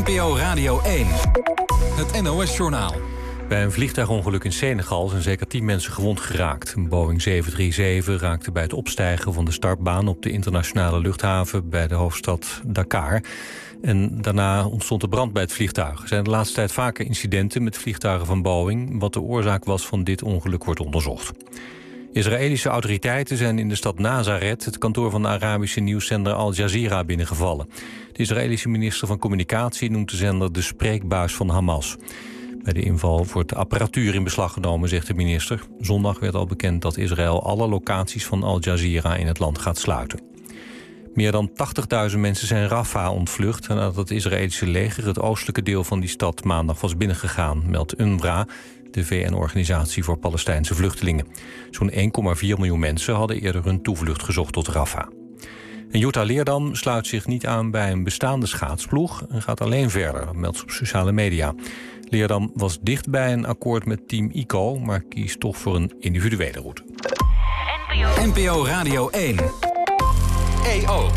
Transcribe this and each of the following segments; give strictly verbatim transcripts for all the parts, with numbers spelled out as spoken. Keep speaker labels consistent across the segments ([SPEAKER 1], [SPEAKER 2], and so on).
[SPEAKER 1] N P O Radio één. Het N O S-journaal.
[SPEAKER 2] Bij een vliegtuigongeluk in Senegal zijn zeker tien mensen gewond geraakt. Een Boeing zeven drie zeven raakte bij het opstijgen van de startbaan op de internationale luchthaven bij de hoofdstad Dakar. En daarna ontstond er brand bij het vliegtuig. Er zijn de laatste tijd vaker incidenten met vliegtuigen van Boeing. Wat de oorzaak was van dit ongeluk wordt onderzocht. Israëlische autoriteiten zijn in de stad Nazareth het kantoor van de Arabische nieuwszender Al Jazeera binnengevallen. De Israëlische minister van Communicatie noemt de zender de spreekbuis van Hamas. Bij de inval wordt de apparatuur in beslag genomen, zegt de minister. Zondag werd al bekend dat Israël alle locaties van Al Jazeera in het land gaat sluiten. Meer dan tachtigduizend mensen zijn Rafah ontvlucht nadat het Israëlische leger het oostelijke deel van die stad maandag was binnengegaan, meldt U N R W A, de V N-organisatie voor Palestijnse vluchtelingen. Zo'n één komma vier miljoen mensen hadden eerder hun toevlucht gezocht tot Rafah. En Jutta Leerdam sluit zich niet aan bij een bestaande schaatsploeg en gaat alleen verder, meldt ze op sociale media. Leerdam was dicht bij een akkoord met Team ICO, maar kiest toch voor een individuele route.
[SPEAKER 1] N P O Radio één. E O.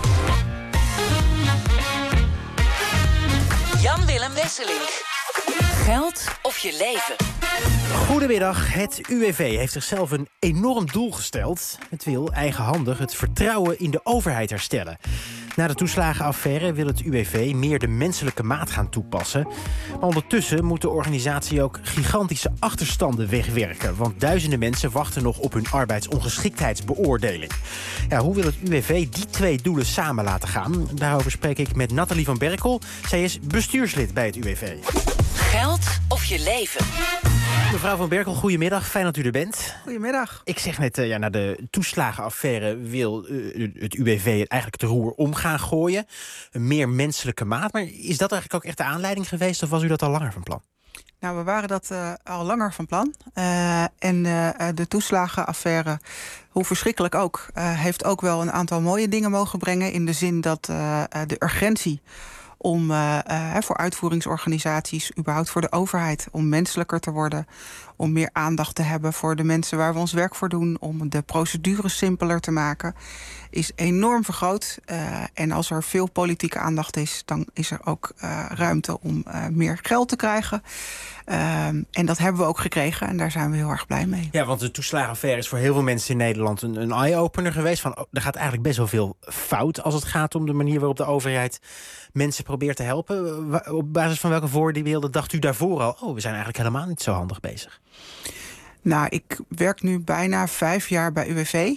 [SPEAKER 3] Jan Willem Wesselink. Geld of je leven?
[SPEAKER 4] Goedemiddag. Het U W V heeft zichzelf een enorm doel gesteld. Het wil eigenhandig het vertrouwen in de overheid herstellen. Na de toeslagenaffaire wil het U W V meer de menselijke maat gaan toepassen. Maar ondertussen moet de organisatie ook gigantische achterstanden wegwerken. Want duizenden mensen wachten nog op hun arbeidsongeschiktheidsbeoordeling. Ja, hoe wil het U W V die twee doelen samen laten gaan? Daarover spreek ik met Nathalie van Berkel. Zij is bestuurslid bij het U W V.
[SPEAKER 3] Geld of je leven?
[SPEAKER 4] Mevrouw van Berkel, goedemiddag. Fijn dat u er bent.
[SPEAKER 5] Goedemiddag.
[SPEAKER 4] Ik zeg net, uh, ja, na de toeslagenaffaire wil uh, het U W V eigenlijk de roer om gaan gooien. Een meer menselijke maat. Maar is dat eigenlijk ook echt de aanleiding geweest? Of was u dat al langer van plan?
[SPEAKER 5] Nou, we waren dat uh, al langer van plan. Uh, en uh, de toeslagenaffaire, hoe verschrikkelijk ook, Uh, heeft ook wel een aantal mooie dingen mogen brengen. In de zin dat uh, de urgentie om uh, uh, voor uitvoeringsorganisaties, überhaupt voor de overheid, om menselijker te worden, om meer aandacht te hebben voor de mensen waar we ons werk voor doen, om de procedures simpeler te maken, is enorm vergroot. Uh, en als er veel politieke aandacht is, dan is er ook uh, ruimte om uh, meer geld te krijgen. Uh, en dat hebben we ook gekregen en daar zijn we heel erg blij mee.
[SPEAKER 4] Ja, want de toeslagenaffaire is voor heel veel mensen in Nederland een, een eye-opener geweest. Van, oh, er gaat eigenlijk best wel veel fout als het gaat om de manier waarop de overheid mensen probeert te helpen. Op basis van welke voorbeelden dacht u daarvoor al, oh, we zijn eigenlijk helemaal niet zo handig bezig?
[SPEAKER 5] Nou, ik werk nu bijna vijf jaar bij U W V. Uh,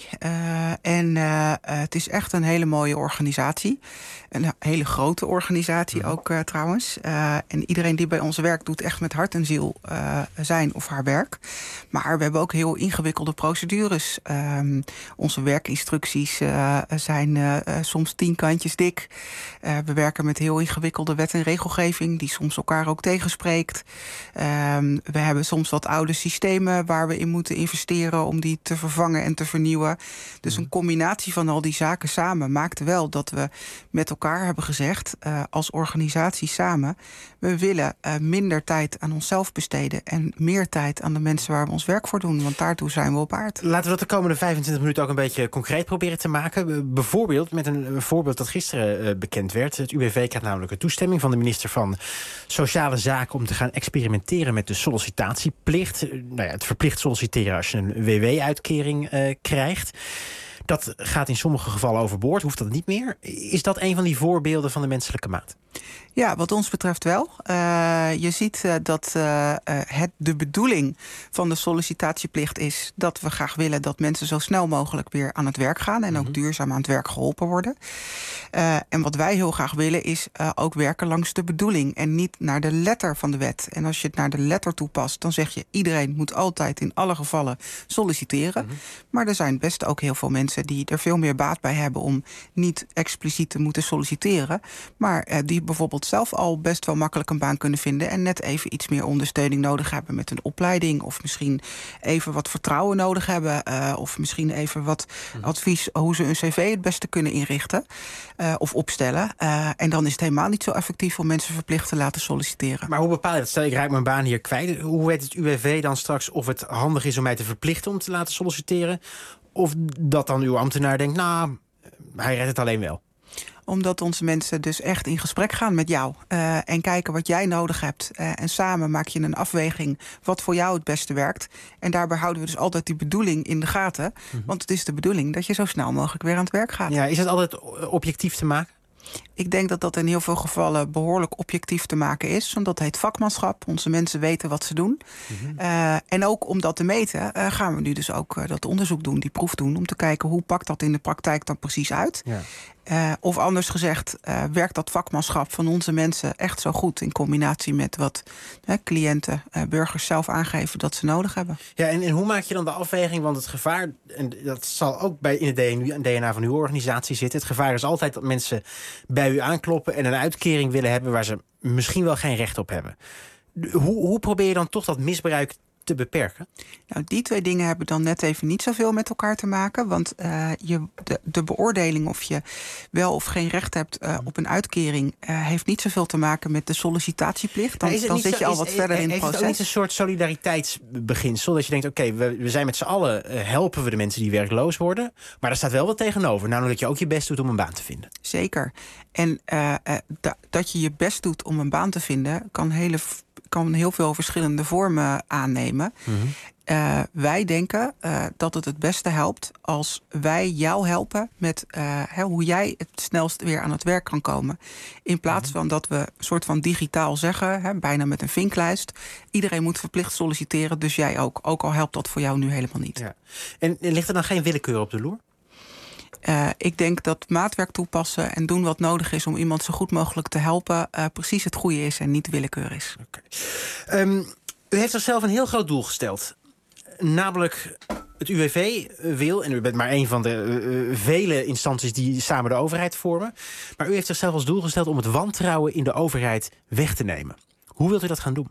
[SPEAKER 5] en uh, het is echt een hele mooie organisatie. Een hele grote organisatie mm. ook uh, trouwens. Uh, en iedereen die bij ons werkt doet echt met hart en ziel uh, zijn of haar werk. Maar we hebben ook heel ingewikkelde procedures. Um, onze werkinstructies uh, zijn uh, soms tien kantjes dik. Uh, we werken met heel ingewikkelde wet en regelgeving die soms elkaar ook tegenspreekt. Um, we hebben soms wat oude systemen waar we in moeten investeren om die te vervangen en te vernieuwen. Dus een combinatie van al die zaken samen maakte wel dat we met elkaar hebben gezegd, uh, als organisatie samen, we willen uh, minder tijd aan onszelf besteden en meer tijd aan de mensen waar we ons werk voor doen. Want daartoe zijn we op aard.
[SPEAKER 4] Laten we dat de komende vijfentwintig minuten ook een beetje concreet proberen te maken. Bijvoorbeeld met een, een voorbeeld dat gisteren uh, bekend werd. Het U W V krijgt namelijk een toestemming van de minister van Sociale Zaken om te gaan experimenteren met de sollicitatieplicht. Uh, nou ja, het verplicht solliciteren als je een W W-uitkering uh, krijgt. Dat gaat in sommige gevallen overboord, hoeft dat niet meer. Is dat een van die voorbeelden van de menselijke maat?
[SPEAKER 5] Ja, wat ons betreft wel. Uh, je ziet uh, dat uh, het de bedoeling van de sollicitatieplicht is dat we graag willen dat mensen zo snel mogelijk weer aan het werk gaan en ook mm-hmm. duurzaam aan het werk geholpen worden. Uh, en wat wij heel graag willen is uh, ook werken langs de bedoeling en niet naar de letter van de wet. En als je het naar de letter toepast, dan zeg je iedereen moet altijd in alle gevallen solliciteren. Mm-hmm. Maar er zijn best ook heel veel mensen die er veel meer baat bij hebben om niet expliciet te moeten solliciteren, maar uh, die bijvoorbeeld zelf al best wel makkelijk een baan kunnen vinden en net even iets meer ondersteuning nodig hebben met een opleiding, of misschien even wat vertrouwen nodig hebben, uh, of misschien even wat mm. advies hoe ze een cv het beste kunnen inrichten uh, of opstellen. Uh, en dan is het helemaal niet zo effectief om mensen verplicht te laten solliciteren.
[SPEAKER 4] Maar hoe bepaal je dat? Stel, ik raak mijn baan hier kwijt. Hoe weet het U W V dan straks of het handig is om mij te verplichten om te laten solliciteren? Of dat dan uw ambtenaar denkt, nou, hij redt het alleen wel?
[SPEAKER 5] Omdat onze mensen dus echt in gesprek gaan met jou. Uh, en kijken wat jij nodig hebt. Uh, en samen maak je een afweging wat voor jou het beste werkt. En daarbij houden we dus altijd die bedoeling in de gaten. Mm-hmm. Want het is de bedoeling dat je zo snel mogelijk weer aan het werk gaat.
[SPEAKER 4] Ja, is het altijd objectief te maken?
[SPEAKER 5] Ik denk dat dat in heel veel gevallen behoorlijk objectief te maken is. Want dat heet vakmanschap. Onze mensen weten wat ze doen. Mm-hmm. Uh, en ook om dat te meten uh, gaan we nu dus ook uh, dat onderzoek doen, die proef doen. Om te kijken hoe pakt dat in de praktijk dan precies uit. Ja. Uh, of anders gezegd, uh, werkt dat vakmanschap van onze mensen echt zo goed in combinatie met wat uh, cliënten, uh, burgers zelf aangeven dat ze nodig hebben.
[SPEAKER 4] Ja, en, en hoe maak je dan de afweging? Want het gevaar, en dat zal ook bij in het D N A van uw organisatie zitten. Het gevaar is altijd dat mensen bij u aankloppen en een uitkering willen hebben waar ze misschien wel geen recht op hebben. Hoe, hoe probeer je dan toch dat misbruik te beperken?
[SPEAKER 5] Nou, die twee dingen hebben dan net even niet zoveel met elkaar te maken. Want uh, je, de, de beoordeling of je wel of geen recht hebt uh, op een uitkering Uh, heeft niet zoveel te maken met de sollicitatieplicht. Dan, dan zit je al wat is, verder in het proces.
[SPEAKER 4] Is het ook niet een soort solidariteitsbeginsel? Dat je denkt, oké, okay, we, we zijn met z'n allen, uh, helpen we de mensen die werkloos worden. Maar daar staat wel wat tegenover. Namelijk dat je ook je best doet om een baan te vinden.
[SPEAKER 5] Zeker. En uh, uh, da, dat je je best doet om een baan te vinden kan hele... kan heel veel verschillende vormen aannemen. Mm-hmm. Uh, wij denken uh, dat het het beste helpt als wij jou helpen met uh, he, hoe jij het snelst weer aan het werk kan komen. In plaats mm-hmm. van dat we een soort van digitaal zeggen, he, bijna met een vinklijst, iedereen moet verplicht solliciteren, dus jij ook. Ook al helpt dat voor jou nu helemaal niet. Ja.
[SPEAKER 4] En ligt er dan geen willekeur op de loer?
[SPEAKER 5] Uh, ik denk dat maatwerk toepassen en doen wat nodig is om iemand zo goed mogelijk te helpen Uh, precies het goede is en niet willekeur is.
[SPEAKER 4] Okay. Um, u heeft zichzelf een heel groot doel gesteld. Namelijk het U W V wil, en u bent maar een van de uh, vele instanties die samen de overheid vormen. Maar u heeft zichzelf als doel gesteld om het wantrouwen in de overheid weg te nemen. Hoe wilt u dat gaan doen?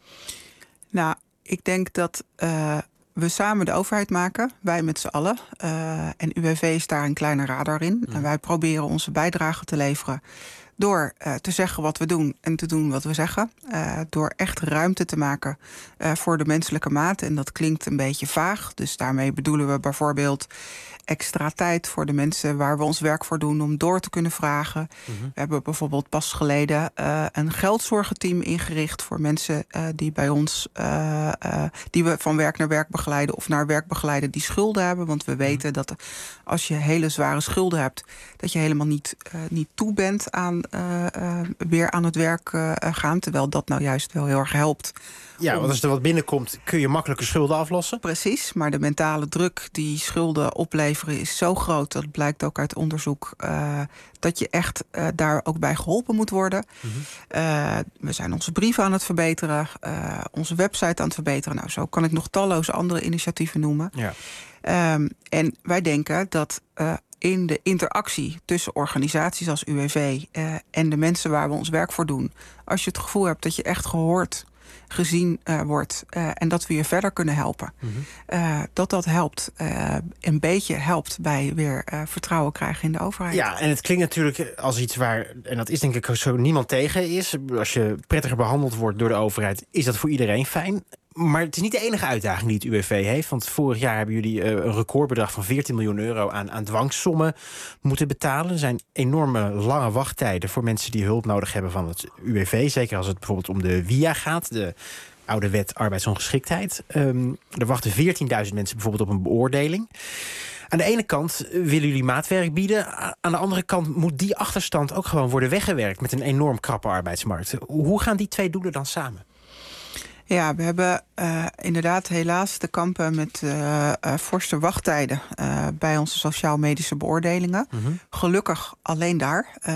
[SPEAKER 5] Nou, ik denk dat Uh, we samen de overheid maken, wij met z'n allen. Uh, en U W V is daar een kleine radar in. Mm. En wij proberen onze bijdrage te leveren door uh, te zeggen wat we doen en te doen wat we zeggen. Uh, door echt ruimte te maken uh, voor de menselijke maat. En dat klinkt een beetje vaag. Dus daarmee bedoelen we bijvoorbeeld extra tijd voor de mensen waar we ons werk voor doen om door te kunnen vragen. Mm-hmm. We hebben bijvoorbeeld pas geleden uh, een geldzorgenteam ingericht voor mensen uh, die bij ons uh, uh, die we van werk naar werk begeleiden of naar werk begeleiden die schulden hebben. Want we weten mm-hmm. dat als je hele zware schulden hebt, dat je helemaal niet, uh, niet toe bent aan uh, uh, weer aan het werk uh, gaan. Terwijl dat nou juist wel heel erg helpt.
[SPEAKER 4] Ja, want als er wat binnenkomt, kun je makkelijker schulden aflossen.
[SPEAKER 5] Precies, maar de mentale druk die schulden opleveren is zo groot, dat blijkt ook uit onderzoek, Uh, dat je echt uh, daar ook bij geholpen moet worden. Mm-hmm. Uh, we zijn onze brieven aan het verbeteren, uh, onze website aan het verbeteren. Nou, zo kan ik nog talloze andere initiatieven noemen. Ja. Um, en wij denken dat Uh, in de interactie tussen organisaties als U W V uh, en de mensen waar we ons werk voor doen, als je het gevoel hebt dat je echt gehoord, gezien uh, wordt uh, en dat we je verder kunnen helpen, mm-hmm. uh, dat dat helpt, uh, een beetje helpt bij weer uh, vertrouwen krijgen in de overheid.
[SPEAKER 4] Ja, en het klinkt natuurlijk als iets waar, en dat is denk ik zo niemand tegen is, als je prettiger behandeld wordt door de overheid, is dat voor iedereen fijn. Maar het is niet de enige uitdaging die het U W V heeft. Want vorig jaar hebben jullie uh, een recordbedrag van veertien miljoen euro aan, aan dwangsommen moeten betalen. Er zijn enorme lange wachttijden voor mensen die hulp nodig hebben van het U W V. Zeker als het bijvoorbeeld om de W I A gaat, de oude wet arbeidsongeschiktheid. Um, er wachten veertienduizend mensen bijvoorbeeld op een beoordeling. Aan de ene kant willen jullie maatwerk bieden. Aan de andere kant moet die achterstand ook gewoon worden weggewerkt met een enorm krappe arbeidsmarkt. Hoe gaan die twee doelen dan samen?
[SPEAKER 5] Ja, we hebben uh, inderdaad helaas te kampen met uh, uh, forse wachttijden uh, bij onze sociaal-medische beoordelingen. Mm-hmm. Gelukkig alleen daar. Uh,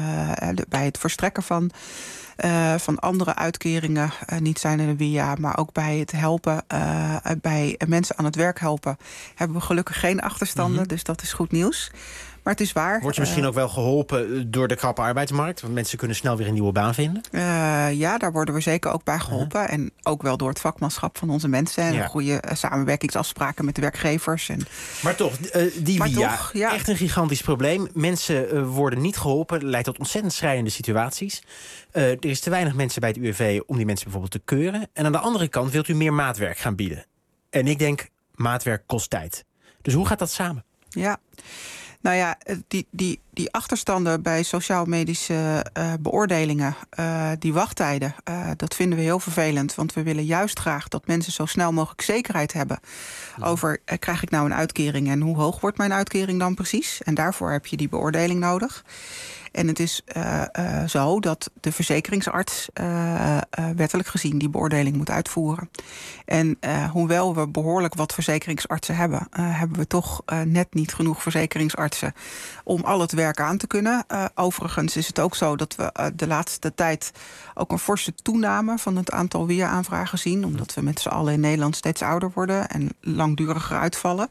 [SPEAKER 5] de, bij het verstrekken van, uh, van andere uitkeringen, uh, niet zijn in de W I A, maar ook bij het helpen, uh, bij mensen aan het werk helpen, hebben we gelukkig geen achterstanden. Mm-hmm. Dus dat is goed nieuws. Maar het is waar.
[SPEAKER 4] Word je misschien uh, ook wel geholpen door de krappe arbeidsmarkt? Want mensen kunnen snel weer een nieuwe baan vinden?
[SPEAKER 5] Uh, ja, daar worden we zeker ook bij geholpen. Uh-huh. En ook wel door het vakmanschap van onze mensen. En ja. goede uh, samenwerkingsafspraken met de werkgevers. En
[SPEAKER 4] maar toch, uh, die maar W I A, toch, ja. echt een gigantisch probleem. Mensen uh, worden niet geholpen. Leidt tot ontzettend schrijnende situaties. Uh, er is te weinig mensen bij het U W V om die mensen bijvoorbeeld te keuren. En aan de andere kant wilt u meer maatwerk gaan bieden. En ik denk, maatwerk kost tijd. Dus hoe gaat dat samen?
[SPEAKER 5] Ja. Nou ja, die, die die achterstanden bij sociaal-medische uh, beoordelingen, uh, die wachttijden, uh, dat vinden we heel vervelend. Want we willen juist graag dat mensen zo snel mogelijk zekerheid hebben ja. over, uh, krijg ik nou een uitkering en hoe hoog wordt mijn uitkering dan precies? En daarvoor heb je die beoordeling nodig. En het is uh, uh, zo dat de verzekeringsarts uh, uh, wettelijk gezien die beoordeling moet uitvoeren. En uh, hoewel we behoorlijk wat verzekeringsartsen hebben, uh, hebben we toch uh, net niet genoeg verzekeringsartsen om al het werk aan te kunnen. Uh, overigens is het ook zo dat we uh, de laatste tijd ook een forse toename van het aantal W I A-aanvragen zien, omdat we met z'n allen in Nederland steeds ouder worden en langduriger uitvallen.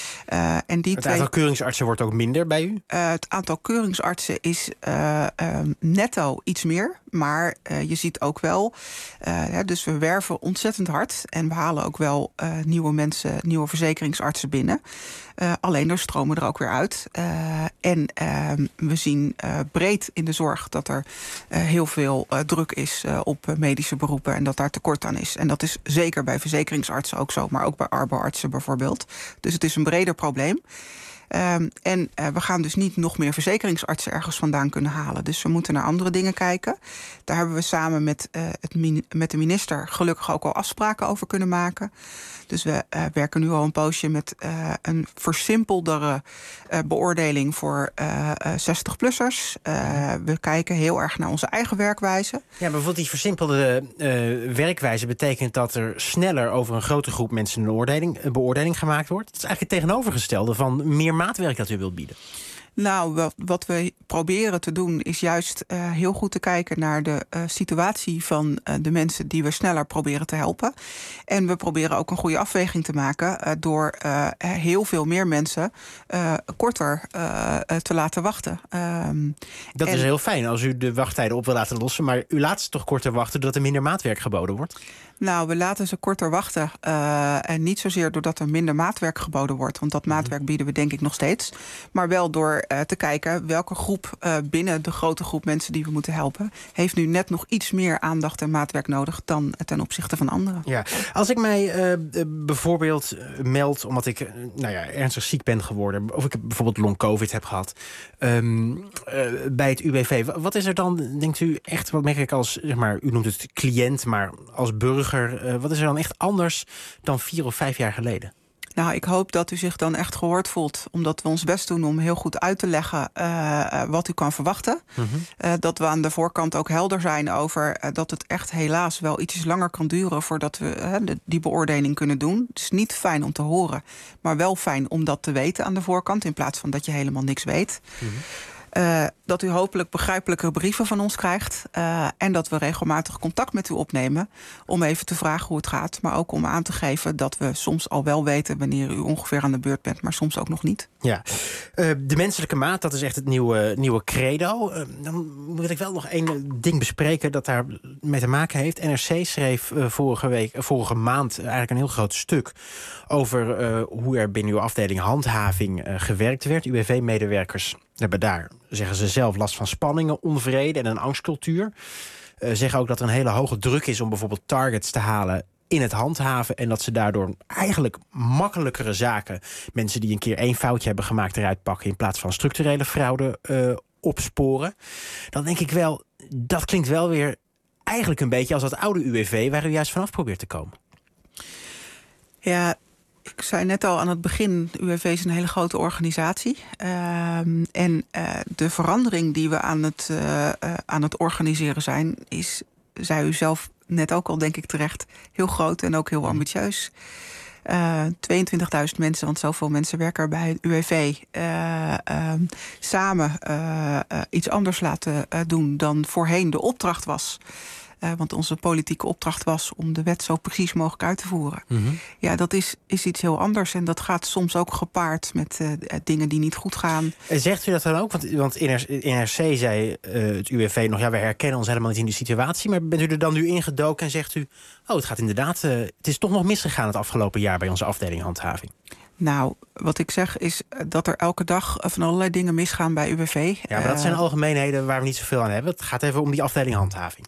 [SPEAKER 5] Uh, en die
[SPEAKER 4] het
[SPEAKER 5] twee...
[SPEAKER 4] aantal keuringsartsen wordt ook minder bij u?
[SPEAKER 5] Uh, het aantal keuringsartsen is uh, uh, netto iets meer. Maar uh, je ziet ook wel, uh, hè, dus we werven ontzettend hard. En we halen ook wel uh, nieuwe mensen, nieuwe verzekeringsartsen binnen. Uh, alleen er stromen er ook weer uit. Uh, en uh, we zien uh, breed in de zorg dat er uh, heel veel uh, druk is uh, op uh, medische beroepen. En dat daar tekort aan is. En dat is zeker bij verzekeringsartsen ook zo. Maar ook bij arbeidsartsen bijvoorbeeld. Dus het is een breder probleem. Um, en uh, we gaan dus niet nog meer verzekeringsartsen ergens vandaan kunnen halen. Dus we moeten naar andere dingen kijken. Daar hebben we samen met, uh, het min- met de minister gelukkig ook al afspraken over kunnen maken. Dus we uh, werken nu al een poosje met uh, een versimpeldere uh, beoordeling voor uh, uh, zestig-plussers. Uh, we kijken heel erg naar onze eigen werkwijze.
[SPEAKER 4] Ja, bijvoorbeeld die versimpelde uh, werkwijze betekent dat er sneller over een grote groep mensen een, oordeling, een beoordeling gemaakt wordt. Dat is eigenlijk het tegenovergestelde van meer maatwerk dat u wilt bieden.
[SPEAKER 5] Nou, wat, wat we proberen te doen is juist uh, heel goed te kijken naar de uh, situatie van uh, de mensen die we sneller proberen te helpen. En we proberen ook een goede afweging te maken uh, door uh, heel veel meer mensen uh, korter uh, te laten wachten. Um,
[SPEAKER 4] dat
[SPEAKER 5] en...
[SPEAKER 4] is heel fijn als u de wachttijden op wil laten lossen, maar u laat ze toch korter wachten doordat er minder maatwerk geboden wordt?
[SPEAKER 5] Nou, we laten ze korter wachten. Uh, en niet zozeer doordat er minder maatwerk geboden wordt. Want dat maatwerk bieden we denk ik nog steeds. Maar wel door uh, te kijken welke groep uh, binnen de grote groep mensen die we moeten helpen heeft nu net nog iets meer aandacht en maatwerk nodig dan ten opzichte van anderen.
[SPEAKER 4] Ja, als ik mij uh, bijvoorbeeld meld omdat ik uh, nou ja, ernstig ziek ben geworden, of ik bijvoorbeeld long-covid heb gehad, um, uh, bij het U W V. Wat is er dan, denkt u, echt, wat merk ik als, zeg maar, u noemt het cliënt, maar als burger, Uh, wat is er dan echt anders dan vier of vijf jaar geleden?
[SPEAKER 5] Nou, ik hoop dat u zich dan echt gehoord voelt. Omdat we ons best doen om heel goed uit te leggen uh, wat u kan verwachten. Mm-hmm. Uh, dat we aan de voorkant ook helder zijn over uh, dat het echt helaas wel ietsjes langer kan duren voordat we uh, de, die beoordeling kunnen doen. Het is niet fijn om te horen, maar wel fijn om dat te weten aan de voorkant, in plaats van dat je helemaal niks weet. Mm-hmm. Uh, dat u hopelijk begrijpelijke brieven van ons krijgt. Uh, en dat we regelmatig contact met u opnemen om even te vragen hoe het gaat. Maar ook om aan te geven dat we soms al wel weten wanneer u ongeveer aan de beurt bent, maar soms ook nog niet.
[SPEAKER 4] Ja, uh, de menselijke maat, dat is echt het nieuwe, nieuwe credo. Uh, dan moet ik wel nog één ding bespreken dat daar mee te maken heeft. N R C schreef uh, vorige, week, uh, vorige maand uh, eigenlijk een heel groot stuk over uh, hoe er binnen uw afdeling handhaving uh, gewerkt werd. U W V-medewerkers hebben daar, zeggen ze zelf, last van spanningen, onvrede en een angstcultuur. Uh, zeggen ook dat er een hele hoge druk is om bijvoorbeeld targets te halen in het handhaven en dat ze daardoor eigenlijk makkelijkere zaken, mensen die een keer één foutje hebben gemaakt, eruit pakken in plaats van structurele fraude uh, opsporen. Dan denk ik wel, dat klinkt wel weer eigenlijk een beetje als dat oude U W V waar u juist vanaf probeert te komen.
[SPEAKER 5] Ja, ik zei net al aan het begin, U W V is een hele grote organisatie. Uh, en uh, de verandering die we aan het, uh, uh, aan het organiseren zijn, is, zei u zelf net ook al, denk ik terecht, heel groot en ook heel ambitieus. Uh, tweeëntwintigduizend mensen, want zoveel mensen werken er bij het U W V. Uh, uh, samen uh, uh, iets anders laten uh, doen dan voorheen de opdracht was. Uh, want onze politieke opdracht was om de wet zo precies mogelijk uit te voeren. Mm-hmm. Ja, dat is, is iets heel anders. En dat gaat soms ook gepaard met uh, dingen die niet goed gaan.
[SPEAKER 4] En zegt u dat dan ook? Want, want in N R C zei uh, het U W V nog, ja, we herkennen ons helemaal niet in die situatie. Maar bent u er dan nu ingedoken en zegt u, oh, het gaat inderdaad, uh, het is toch nog misgegaan het afgelopen jaar bij onze afdeling handhaving?
[SPEAKER 5] Nou, wat ik zeg is dat er elke dag van allerlei dingen misgaan bij U W V.
[SPEAKER 4] Ja, maar dat zijn algemeenheden waar we niet zoveel aan hebben. Het gaat even om die afdeling handhaving.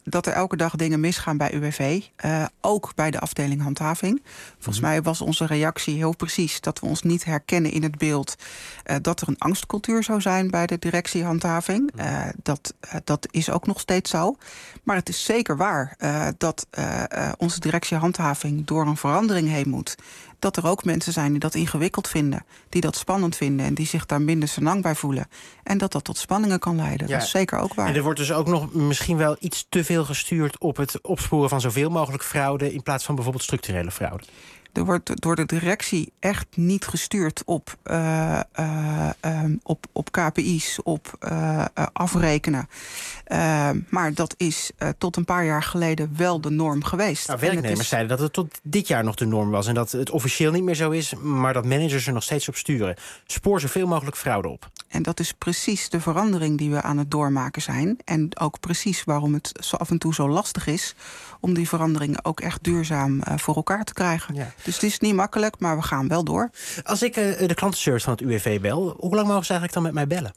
[SPEAKER 5] dat er elke dag dingen misgaan bij U W V. Uh, ook bij de afdeling handhaving. Volgens mm-hmm. mij was onze reactie heel precies dat we ons niet herkennen in het beeld uh, dat er een angstcultuur zou zijn bij de directie handhaving. Uh, dat, uh, dat is ook nog steeds zo. Maar het is zeker waar uh, dat uh, uh, onze directie handhaving door een verandering heen moet. Dat er ook mensen zijn die dat ingewikkeld vinden, die dat spannend vinden en die zich daar minder senang bij voelen. En dat dat tot spanningen kan leiden. Ja. Dat is zeker ook waar.
[SPEAKER 4] En er wordt dus ook nog misschien wel iets te veel gestuurd op het opsporen van zoveel mogelijk fraude in plaats van bijvoorbeeld structurele fraude.
[SPEAKER 5] Er wordt door de directie echt niet gestuurd op, uh, uh, um, op, op K P I's, op uh, uh, afrekenen. Uh, maar dat is uh, tot een paar jaar geleden wel de norm geweest.
[SPEAKER 4] Nou, werknemers is... zeiden dat het tot dit jaar nog de norm was. En dat het officieel niet meer zo is, maar dat managers er nog steeds op sturen. Spoor zoveel mogelijk fraude op.
[SPEAKER 5] En dat is precies de verandering die we aan het doormaken zijn. En ook precies waarom het zo af en toe zo lastig is om die veranderingen ook echt duurzaam uh, voor elkaar te krijgen. Ja. Dus het is niet makkelijk, maar we gaan wel door.
[SPEAKER 4] Als ik uh, de klantenservice van het U W V bel, hoe lang mogen ze eigenlijk dan met mij bellen?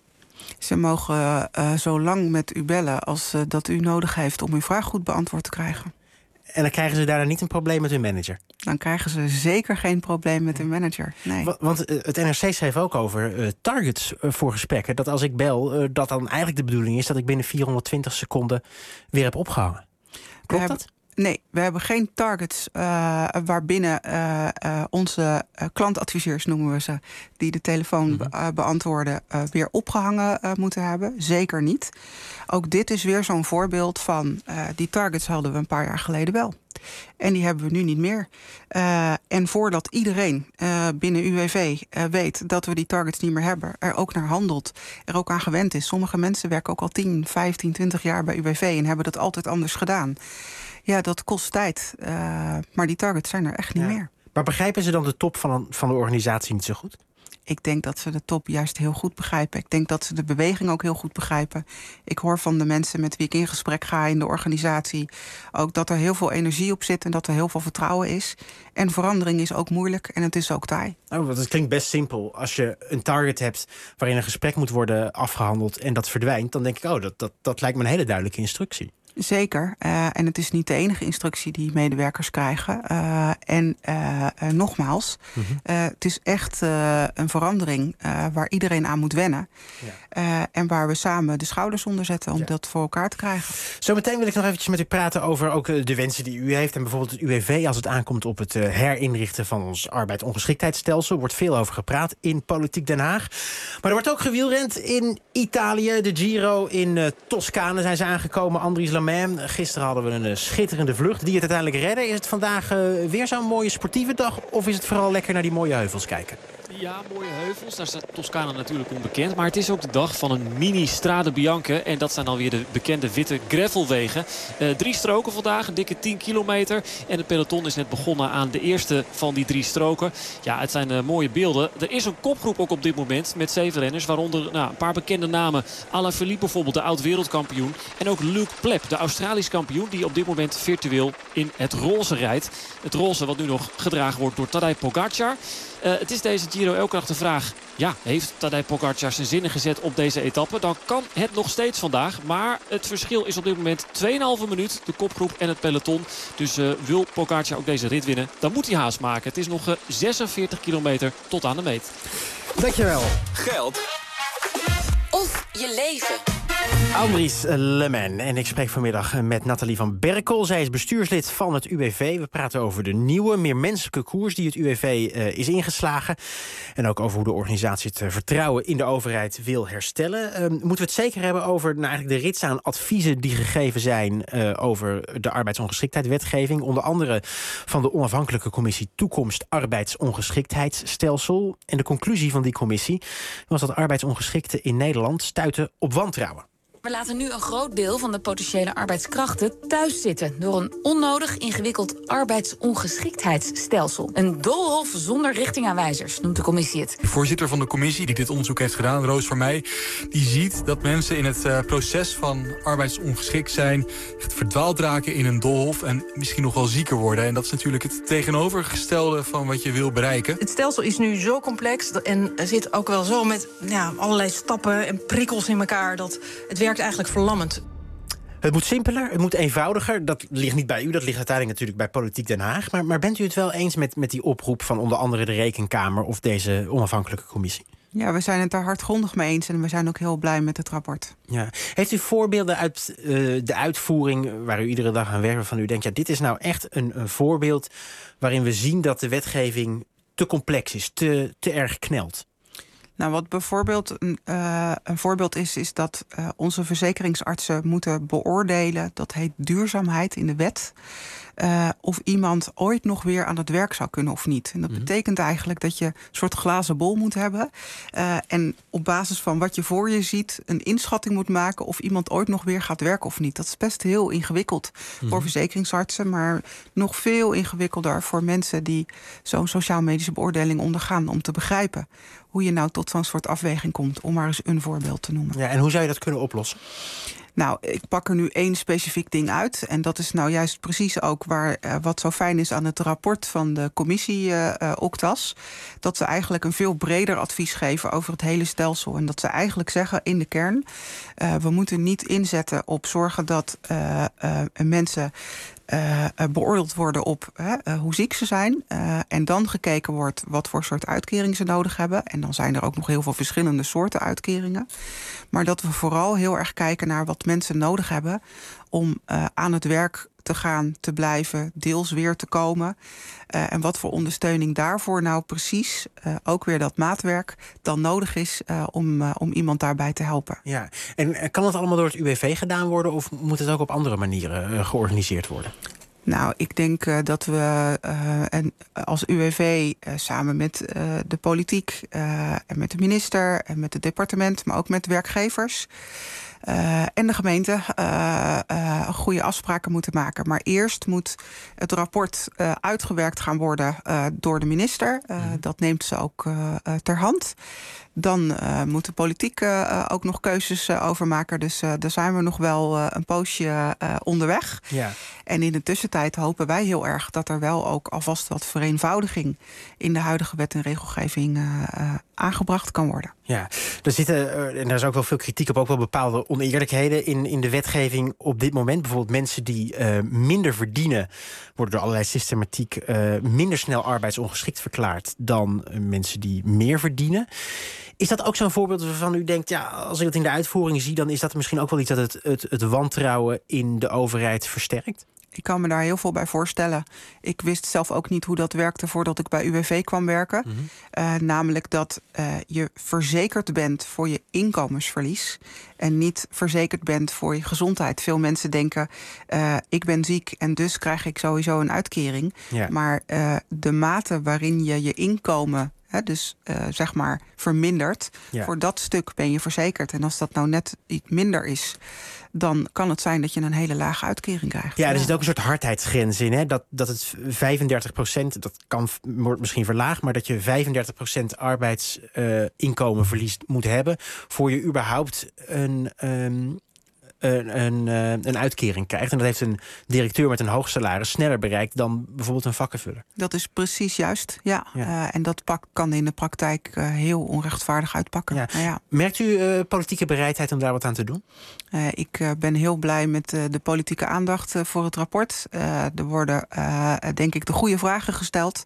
[SPEAKER 5] Ze mogen uh, uh, zo lang met u bellen als uh, dat u nodig heeft om uw vraag goed beantwoord te krijgen.
[SPEAKER 4] En dan krijgen ze daarna niet een probleem met hun manager?
[SPEAKER 5] Dan krijgen ze zeker geen probleem met hun manager, nee.
[SPEAKER 4] Want uh, het N R C schreef ook over uh, targets uh, voor gesprekken. Dat als ik bel, uh, dat dan eigenlijk de bedoeling is dat ik binnen vierhonderdtwintig seconden weer heb opgehangen. Klopt
[SPEAKER 5] we
[SPEAKER 4] dat?
[SPEAKER 5] Hebben... Nee, we hebben geen targets uh, waarbinnen uh, uh, onze uh, klantadviseurs, noemen we ze, die de telefoon mm-hmm. be- uh, beantwoorden, uh, weer opgehangen uh, moeten hebben. Zeker niet. Ook dit is weer zo'n voorbeeld van uh, die targets hadden we een paar jaar geleden wel. En die hebben we nu niet meer. Uh, en voordat iedereen uh, binnen U W V uh, weet dat we die targets niet meer hebben, er ook naar handelt, er ook aan gewend is. Sommige mensen werken ook al tien, vijftien, twintig jaar bij U W V en hebben dat altijd anders gedaan. Ja, dat kost tijd. Uh, maar die targets zijn er echt niet ja. meer.
[SPEAKER 4] Maar begrijpen ze dan de top van, een, van de organisatie niet zo goed?
[SPEAKER 5] Ik denk dat ze de top juist heel goed begrijpen. Ik denk dat ze de beweging ook heel goed begrijpen. Ik hoor van de mensen met wie ik in gesprek ga in de organisatie ook dat er heel veel energie op zit en dat er heel veel vertrouwen is. En verandering is ook moeilijk en het is ook taai.
[SPEAKER 4] Oh, het klinkt best simpel. Als je een target hebt waarin een gesprek moet worden afgehandeld en dat verdwijnt, dan denk ik, oh, dat, dat, dat lijkt me een hele duidelijke instructie.
[SPEAKER 5] Zeker. Uh, en het is niet de enige instructie die medewerkers krijgen. Uh, en uh, uh, nogmaals, mm-hmm. uh, het is echt uh, een verandering uh, waar iedereen aan moet wennen. Ja. Uh, en waar we samen de schouders onder zetten om ja. dat voor elkaar te krijgen.
[SPEAKER 4] Zometeen wil ik nog eventjes met u praten over ook de wensen die u heeft. En bijvoorbeeld het U W V als het aankomt op het uh, herinrichten van ons arbeidsongeschiktheidsstelsel. Er wordt veel over gepraat in Politiek Den Haag. Maar er wordt ook gewielrend in Italië. De Giro in uh, Toscane zijn ze aangekomen. Andries Lamé. Gisteren hadden we een uh, schitterende vlucht die het uiteindelijk redden. Is het vandaag uh, weer zo'n mooie sportieve dag? Of is het vooral lekker naar die mooie heuvels kijken?
[SPEAKER 6] Ja, mooie heuvels. Daar staat Toscane natuurlijk onbekend. Maar het is ook de dag van een mini Strade Bianche. En dat zijn alweer de bekende witte gravelwegen. Uh, drie stroken vandaag, een dikke tien kilometer. En het peloton is net begonnen aan de eerste van die drie stroken. Ja, het zijn uh, mooie beelden. Er is een kopgroep ook op dit moment met zeven renners. Waaronder nou, een paar bekende namen. Alaphilippe bijvoorbeeld, de oud-wereldkampioen. En ook Luc Plep, de Australisch kampioen. Die op dit moment virtueel in het roze rijdt. Het roze wat nu nog gedragen wordt door Tadej Pogacar. Uh, het is deze Giro elke dag de vraag. Ja, heeft Tadej Pogacar zijn zinnen gezet op deze etappe? Dan kan het nog steeds vandaag. Maar het verschil is op dit moment twee komma vijf minuut. De kopgroep en het peloton. Dus uh, wil Pogacar ook deze rit winnen, dan moet hij haast maken. Het is nog uh, zesenveertig kilometer tot aan de meet.
[SPEAKER 4] Dankjewel.
[SPEAKER 1] Geld.
[SPEAKER 3] Of je leven.
[SPEAKER 4] Andries Lemen. En ik spreek vanmiddag met Nathalie van Berkel. Zij is bestuurslid van het U W V. We praten over de nieuwe, meer menselijke koers die het U W V uh, is ingeslagen. En ook over hoe de organisatie het vertrouwen in de overheid wil herstellen. Uh, moeten we het zeker hebben over nou, eigenlijk de rits aan adviezen die gegeven zijn uh, over de arbeidsongeschiktheidswetgeving. Onder andere van de onafhankelijke commissie Toekomst arbeidsongeschiktheidsstelsel. En de conclusie van die commissie was dat arbeidsongeschikten in Nederland stuiten op wantrouwen.
[SPEAKER 3] We laten nu een groot deel van de potentiële arbeidskrachten thuis zitten door een onnodig ingewikkeld arbeidsongeschiktheidsstelsel. Een doolhof zonder richtingaanwijzers, noemt de commissie het.
[SPEAKER 7] De voorzitter van de commissie die dit onderzoek heeft gedaan, Roos Vermeij, die ziet dat mensen in het uh, proces van arbeidsongeschikt zijn echt verdwaald raken in een doolhof en misschien nog wel zieker worden. En dat is natuurlijk het tegenovergestelde van wat je wil bereiken.
[SPEAKER 8] Het stelsel is nu zo complex en zit ook wel zo met ja, allerlei stappen en prikkels in elkaar dat het werkt eigenlijk verlammend.
[SPEAKER 4] Het moet simpeler, het moet eenvoudiger. Dat ligt niet bij u, dat ligt uiteindelijk natuurlijk bij Politiek Den Haag. Maar, maar bent u het wel eens met, met die oproep van onder andere de Rekenkamer of deze onafhankelijke commissie?
[SPEAKER 5] Ja, we zijn het daar hardgrondig mee eens en we zijn ook heel blij met het rapport.
[SPEAKER 4] Ja. Heeft u voorbeelden uit uh, de uitvoering waar u iedere dag aan werkt, waarvan u denkt, ja, dit is nou echt een, een voorbeeld waarin we zien dat de wetgeving te complex is, te, te erg knelt?
[SPEAKER 5] Nou, wat bijvoorbeeld een, uh, een voorbeeld is, is dat uh, onze verzekeringsartsen moeten beoordelen, dat heet duurzaamheid in de wet, Uh, of iemand ooit nog weer aan het werk zou kunnen of niet. En dat mm-hmm. betekent eigenlijk dat je een soort glazen bol moet hebben. Uh, en op basis van wat je voor je ziet een inschatting moet maken of iemand ooit nog weer gaat werken of niet. Dat is best heel ingewikkeld mm-hmm. voor verzekeringsartsen, maar nog veel ingewikkelder voor mensen die zo'n sociaal-medische beoordeling ondergaan, om te begrijpen hoe je nou tot zo'n soort afweging komt, om maar eens een voorbeeld te noemen.
[SPEAKER 4] Ja, en hoe zou je dat kunnen oplossen?
[SPEAKER 5] Nou, ik pak er nu één specifiek ding uit. En dat is nou juist precies ook waar uh, wat zo fijn is aan het rapport van de commissie uh, uh, Octas. Dat ze eigenlijk een veel breder advies geven over het hele stelsel. En dat ze eigenlijk zeggen in de kern, Uh, we moeten niet inzetten op zorgen dat uh, uh, mensen Uh, beoordeeld worden op uh, uh, hoe ziek ze zijn. Uh, en dan gekeken wordt wat voor soort uitkering ze nodig hebben. En dan zijn er ook nog heel veel verschillende soorten uitkeringen. Maar dat we vooral heel erg kijken naar wat mensen nodig hebben om uh, aan het werk te gaan, te blijven, deels weer te komen. Uh, en wat voor ondersteuning daarvoor nou precies, uh, ook weer dat maatwerk, dan nodig is uh, om, uh, om iemand daarbij te helpen.
[SPEAKER 4] Ja, en kan dat allemaal door het U W V gedaan worden of moet het ook op andere manieren uh, georganiseerd worden?
[SPEAKER 5] Nou, ik denk uh, dat we uh, en als U W V uh, samen met uh, de politiek uh, en met de minister en met het departement, maar ook met werkgevers Uh, en de gemeente uh, uh, goede afspraken moeten maken. Maar eerst moet het rapport uh, uitgewerkt gaan worden uh, door de minister. Uh, mm. Dat neemt ze ook uh, uh, ter hand. Dan uh, moet de politiek uh, ook nog keuzes uh, over maken. Dus uh, daar zijn we nog wel uh, een poosje uh, onderweg. Ja. En in de tussentijd hopen wij heel erg dat er wel ook alvast wat vereenvoudiging in de huidige wet en regelgeving uh, uh, aangebracht kan worden.
[SPEAKER 4] Ja, er zitten, uh, en daar is ook wel veel kritiek op, ook wel bepaalde oneerlijkheden in, in de wetgeving op dit moment. Bijvoorbeeld mensen die uh, minder verdienen, worden door allerlei systematiek uh, minder snel arbeidsongeschikt verklaard dan uh, mensen die meer verdienen. Is dat ook zo'n voorbeeld waarvan u denkt, ja, als ik dat in de uitvoering zie, dan is dat misschien ook wel iets dat het, het, het wantrouwen in de overheid versterkt?
[SPEAKER 5] Ik kan me daar heel veel bij voorstellen. Ik wist zelf ook niet hoe dat werkte voordat ik bij U W V kwam werken. Mm-hmm. Uh, namelijk dat uh, je verzekerd bent voor je inkomensverlies en niet verzekerd bent voor je gezondheid. Veel mensen denken, uh, ik ben ziek en dus krijg ik sowieso een uitkering. Ja. Maar uh, de mate waarin je je inkomen He, dus uh, zeg maar verminderd. Ja. Voor dat stuk ben je verzekerd. En als dat nou net iets minder is, dan kan het zijn dat je een hele lage uitkering krijgt.
[SPEAKER 4] Ja, er ja. zit ook een soort hardheidsgrens in. Hè? Dat, dat het vijfendertig procent, dat kan, wordt misschien verlaagd, maar dat je vijfendertig procent arbeidsinkomenverlies uh, moet hebben voor je überhaupt een Um, Een, een, een uitkering krijgt. En dat heeft een directeur met een hoog salaris sneller bereikt dan bijvoorbeeld een vakkenvuller.
[SPEAKER 5] Dat is precies juist, ja. ja. Uh, en dat pak, kan in de praktijk uh, heel onrechtvaardig uitpakken. Ja. Nou ja.
[SPEAKER 4] Merkt u uh, politieke bereidheid om daar wat aan te doen?
[SPEAKER 5] Uh, ik uh, ben heel blij met uh, de politieke aandacht uh, voor het rapport. Uh, er worden, uh, denk ik, de goede vragen gesteld.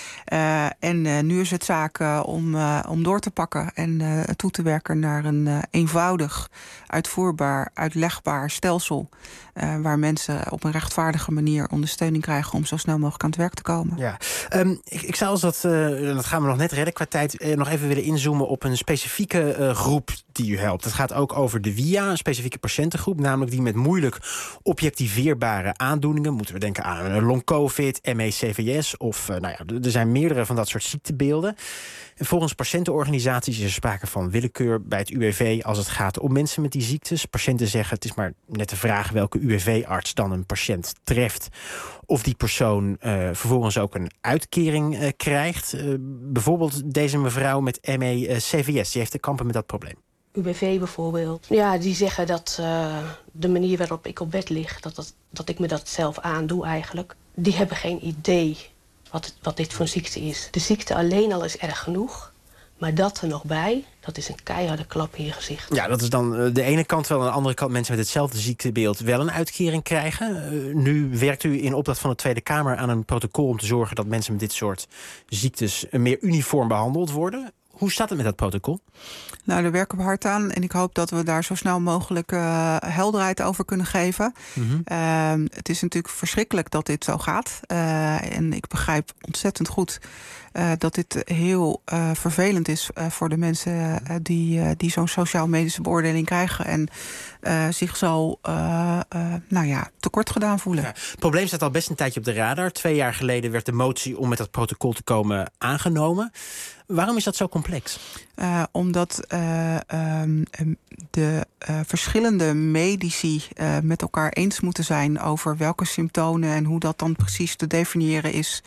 [SPEAKER 5] Uh, en uh, nu is het zaak uh, om, uh, om door te pakken en uh, toe te werken naar een uh, eenvoudig, uitvoerbaar, uitlegbaar stelsel. Uh, waar mensen op een rechtvaardige manier ondersteuning krijgen om zo snel mogelijk aan het werk te komen.
[SPEAKER 4] Ja, um, ik, ik zou als dat, uh, dat gaan we nog net redden qua tijd, uh, nog even willen inzoomen op een specifieke uh, groep die u helpt. Het gaat ook over de W I A, een specifieke patiëntengroep, namelijk die met moeilijk objectiveerbare aandoeningen, moeten we denken aan long-covid, M E C V S of uh, nou ja, er zijn meerdere van dat soort ziektebeelden. En volgens patiëntenorganisaties is er sprake van willekeur bij het U W V als het gaat om mensen met die ziektes. Patiënten zeggen het is maar net de vraag welke U W V-arts dan een patiënt treft. Of die persoon uh, vervolgens ook een uitkering uh, krijgt. Uh, bijvoorbeeld deze mevrouw met M E C V S, die heeft te kampen met dat probleem.
[SPEAKER 9] U W V bijvoorbeeld. Ja, die zeggen dat uh, de manier waarop ik op bed lig, dat, dat, dat ik me dat zelf aandoe eigenlijk. Die hebben geen idee wat, wat dit voor een ziekte is. De ziekte alleen al is erg genoeg. Maar dat er nog bij, dat is een keiharde klap in je gezicht.
[SPEAKER 4] Ja, dat is dan de ene kant wel. Aan de andere kant mensen met hetzelfde ziektebeeld wel een uitkering krijgen. Uh, nu werkt u in opdracht van de Tweede Kamer aan een protocol om te zorgen dat mensen met dit soort ziektes meer uniform behandeld worden. Hoe staat het met dat protocol?
[SPEAKER 5] Nou, daar werken we hard aan. En ik hoop dat we daar zo snel mogelijk uh, helderheid over kunnen geven. Mm-hmm. Uh, het is natuurlijk verschrikkelijk dat dit zo gaat. Uh, en ik begrijp ontzettend goed uh, dat dit heel uh, vervelend is uh, voor de mensen uh, die, uh, die zo'n sociaal-medische beoordeling krijgen. En uh, zich zo uh, uh, nou ja, tekort gedaan voelen. Ja,
[SPEAKER 4] het probleem staat al best een tijdje op de radar. Twee jaar geleden werd de motie om met dat protocol te komen aangenomen. Waarom is dat zo complex?
[SPEAKER 5] Uh, omdat uh, um, de uh, verschillende medici uh, met elkaar eens moeten zijn over welke symptomen en hoe dat dan precies te definiëren is.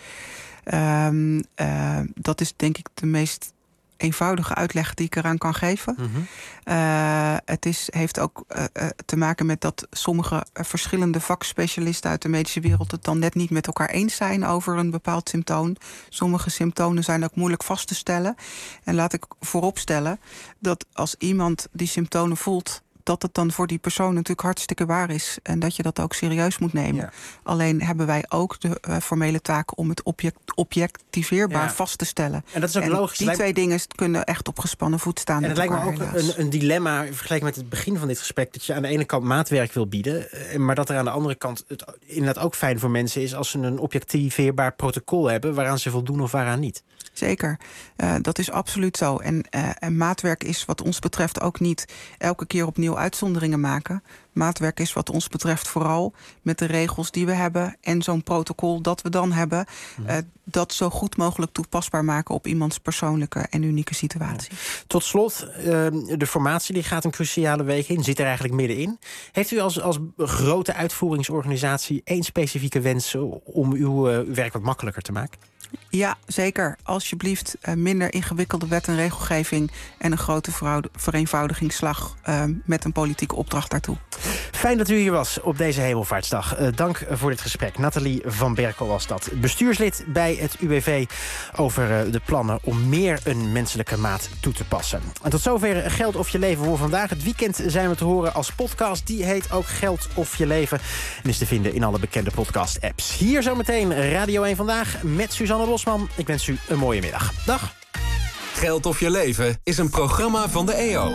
[SPEAKER 5] Um, uh, dat is denk ik de meest eenvoudige uitleg die ik eraan kan geven. Mm-hmm. Uh, het is, heeft ook uh, uh, te maken met dat sommige uh, verschillende vakspecialisten uit de medische wereld het dan net niet met elkaar eens zijn over een bepaald symptoom. Sommige symptomen zijn ook moeilijk vast te stellen. En laat ik vooropstellen dat als iemand die symptomen voelt, dat het dan voor die persoon natuurlijk hartstikke waar is. En dat je dat ook serieus moet nemen. Ja. Alleen hebben wij ook de uh, formele taak om het object, objectiveerbaar ja. vast te stellen.
[SPEAKER 4] En dat is ook
[SPEAKER 5] en
[SPEAKER 4] logisch.
[SPEAKER 5] Die twee dingen kunnen echt op gespannen voet staan.
[SPEAKER 4] En het lijkt
[SPEAKER 5] elkaar,
[SPEAKER 4] me ook een, een dilemma vergeleken met het begin van dit gesprek. Dat je aan de ene kant maatwerk wil bieden, maar dat er aan de andere kant het inderdaad ook fijn voor mensen is als ze een objectiveerbaar protocol hebben waaraan ze voldoen of waaraan niet.
[SPEAKER 5] Zeker, uh, dat is absoluut zo. En, uh, en maatwerk is wat ons betreft ook niet elke keer opnieuw uitzonderingen maken. Maatwerk is wat ons betreft vooral met de regels die we hebben en zo'n protocol dat we dan hebben, uh, dat zo goed mogelijk toepasbaar maken op iemands persoonlijke en unieke situatie.
[SPEAKER 4] Ja. Tot slot, uh, de formatie die gaat een cruciale week in, zit er eigenlijk middenin. Heeft u als, als grote uitvoeringsorganisatie één specifieke wens om uw uh, werk wat makkelijker te maken?
[SPEAKER 5] Ja, zeker. Alsjeblieft uh, minder ingewikkelde wet en regelgeving en een grote vereenvoudigingsslag uh, met een politieke opdracht daartoe.
[SPEAKER 4] Fijn dat u hier was op deze Hemelvaartsdag. Uh, dank voor dit gesprek. Nathalie van Berkel was dat. Bestuurslid bij het U W V over uh, de plannen om meer een menselijke maat toe te passen. En tot zover Geld of Je Leven voor vandaag. Het weekend zijn we te horen als podcast. Die heet ook Geld of Je Leven en is te vinden in alle bekende podcast-apps. Hier zometeen Radio één Vandaag met Suzanne Bosman. Ik wens u een mooie middag. Dag.
[SPEAKER 1] Geld of Je Leven is een programma van de E O.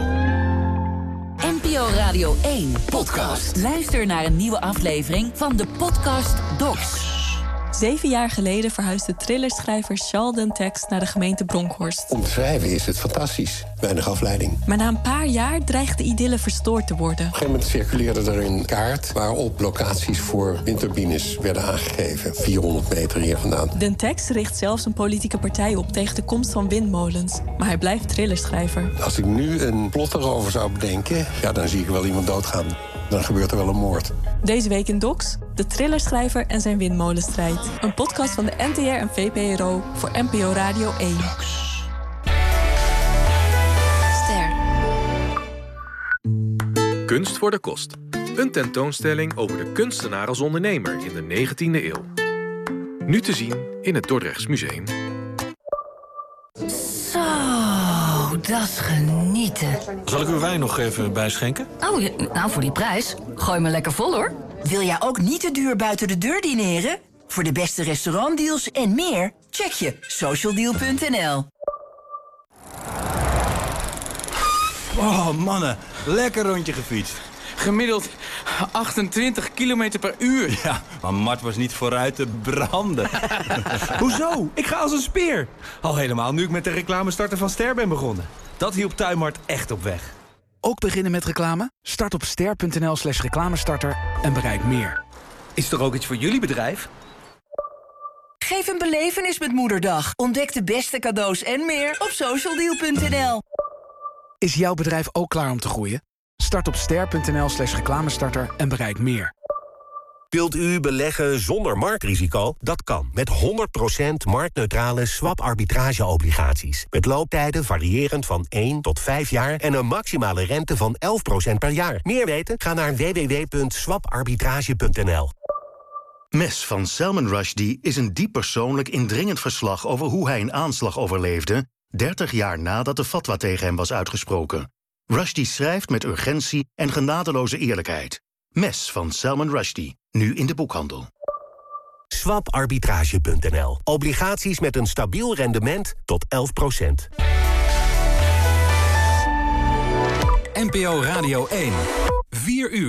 [SPEAKER 10] N P O Radio één podcast. Luister naar een nieuwe aflevering van de podcast Docs.
[SPEAKER 11] Zeven jaar geleden verhuisde thrillerschrijver Charles Dentex naar de gemeente Bronkhorst.
[SPEAKER 12] Om te schrijven is het fantastisch. Weinig afleiding.
[SPEAKER 11] Maar na een paar jaar dreigt de idylle verstoord te worden.
[SPEAKER 12] Op een gegeven moment circuleerde er een kaart waarop locaties voor windturbines werden aangegeven. vierhonderd meter hier vandaan.
[SPEAKER 11] Dentex richt zelfs een politieke partij op tegen de komst van windmolens. Maar hij blijft thrillerschrijver.
[SPEAKER 12] Als ik nu een plot erover zou bedenken, ja, dan zie ik wel iemand doodgaan. Dan gebeurt er wel een moord.
[SPEAKER 11] Deze week in Docs, de thrillerschrijver en zijn windmolenstrijd. Een podcast van de N T R en V P R O voor N P O Radio één.
[SPEAKER 10] Ster.
[SPEAKER 13] Kunst voor de kost. Een tentoonstelling over de kunstenaar als ondernemer in de negentiende eeuw. Nu te zien in het Dordrechts Museum.
[SPEAKER 10] Zo, dat is genieten.
[SPEAKER 14] Zal ik uw wijn nog even bijschenken?
[SPEAKER 10] Oh, ja, nou voor die prijs. Gooi me lekker vol, hoor.
[SPEAKER 15] Wil jij ook niet te duur buiten de deur dineren? Voor de beste restaurantdeals en meer, check je socialdeal punt n l.
[SPEAKER 16] Oh, mannen. Lekker rondje gefietst.
[SPEAKER 17] Gemiddeld achtentwintig kilometer per uur.
[SPEAKER 16] Ja, maar Mart was niet vooruit te branden. Hoezo? Ik ga als een speer. Al helemaal nu ik met de reclame starten van Ster ben begonnen. Dat hielp Tuinmart echt op weg.
[SPEAKER 18] Ook beginnen met reclame? Start op ster punt n l slash reclamestarter en bereik meer.
[SPEAKER 16] Is er ook iets voor jullie bedrijf?
[SPEAKER 15] Geef een belevenis met Moederdag. Ontdek de beste cadeaus en meer op socialdeal punt n l.
[SPEAKER 18] Is jouw bedrijf ook klaar om te groeien? Start op ster punt n l slash reclamestarter en bereik meer.
[SPEAKER 19] Wilt u beleggen zonder marktrisico? Dat kan met honderd procent marktneutrale swap-arbitrage-obligaties. Met looptijden variërend van één tot vijf jaar en een maximale rente van elf procent per jaar. Meer weten? Ga naar w w w punt swap arbitrage punt n l.
[SPEAKER 20] Mes van Salman Rushdie is een diep persoonlijk indringend verslag over hoe hij een aanslag overleefde dertig jaar nadat de fatwa tegen hem was uitgesproken. Rushdie schrijft met urgentie en genadeloze eerlijkheid. Mes van Salman Rushdie, nu in de boekhandel.
[SPEAKER 19] swap arbitrage punt n l. Obligaties met een stabiel rendement tot elf procent.
[SPEAKER 1] N P O Radio één. vier uur.